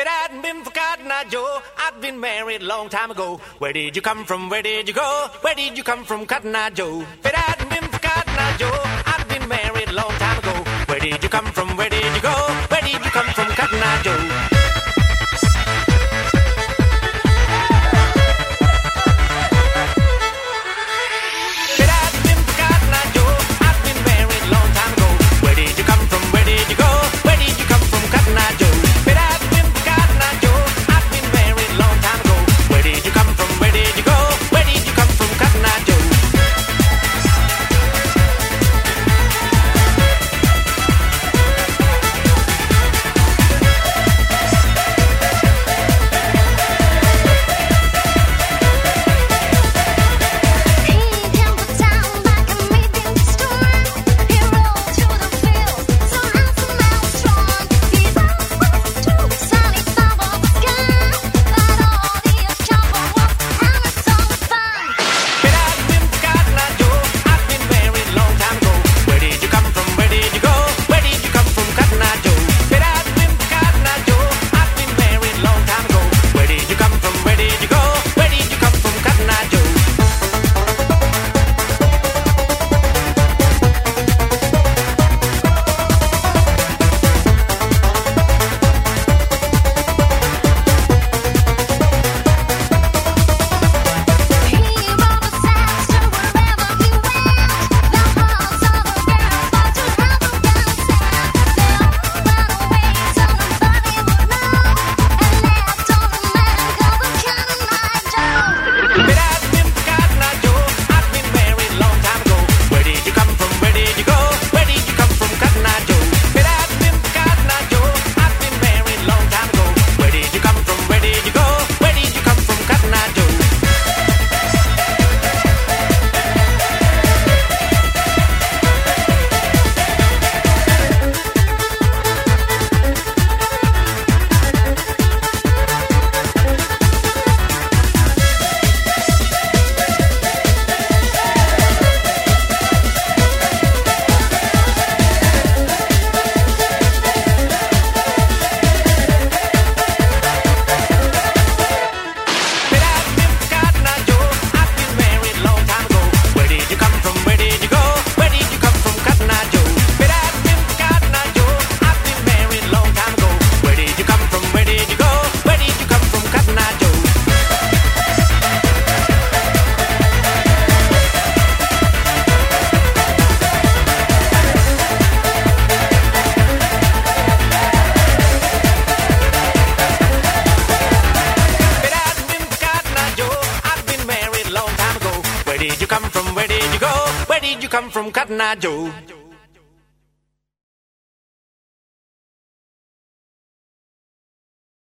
hadn't been for Cotton Eye Joe, I'd been married a long time ago. Where did you come from? Where did you go? Where did you come from, Cotton Eye Joe? If it hadn't been for Cotton Eye Joe, I'd been married a long time ago. Where did you come from? Where did you go? Where did you come from, Cotton Eye Joe? Where did you come from? Where did you go? Where did you come from, Cotton Eye Joe?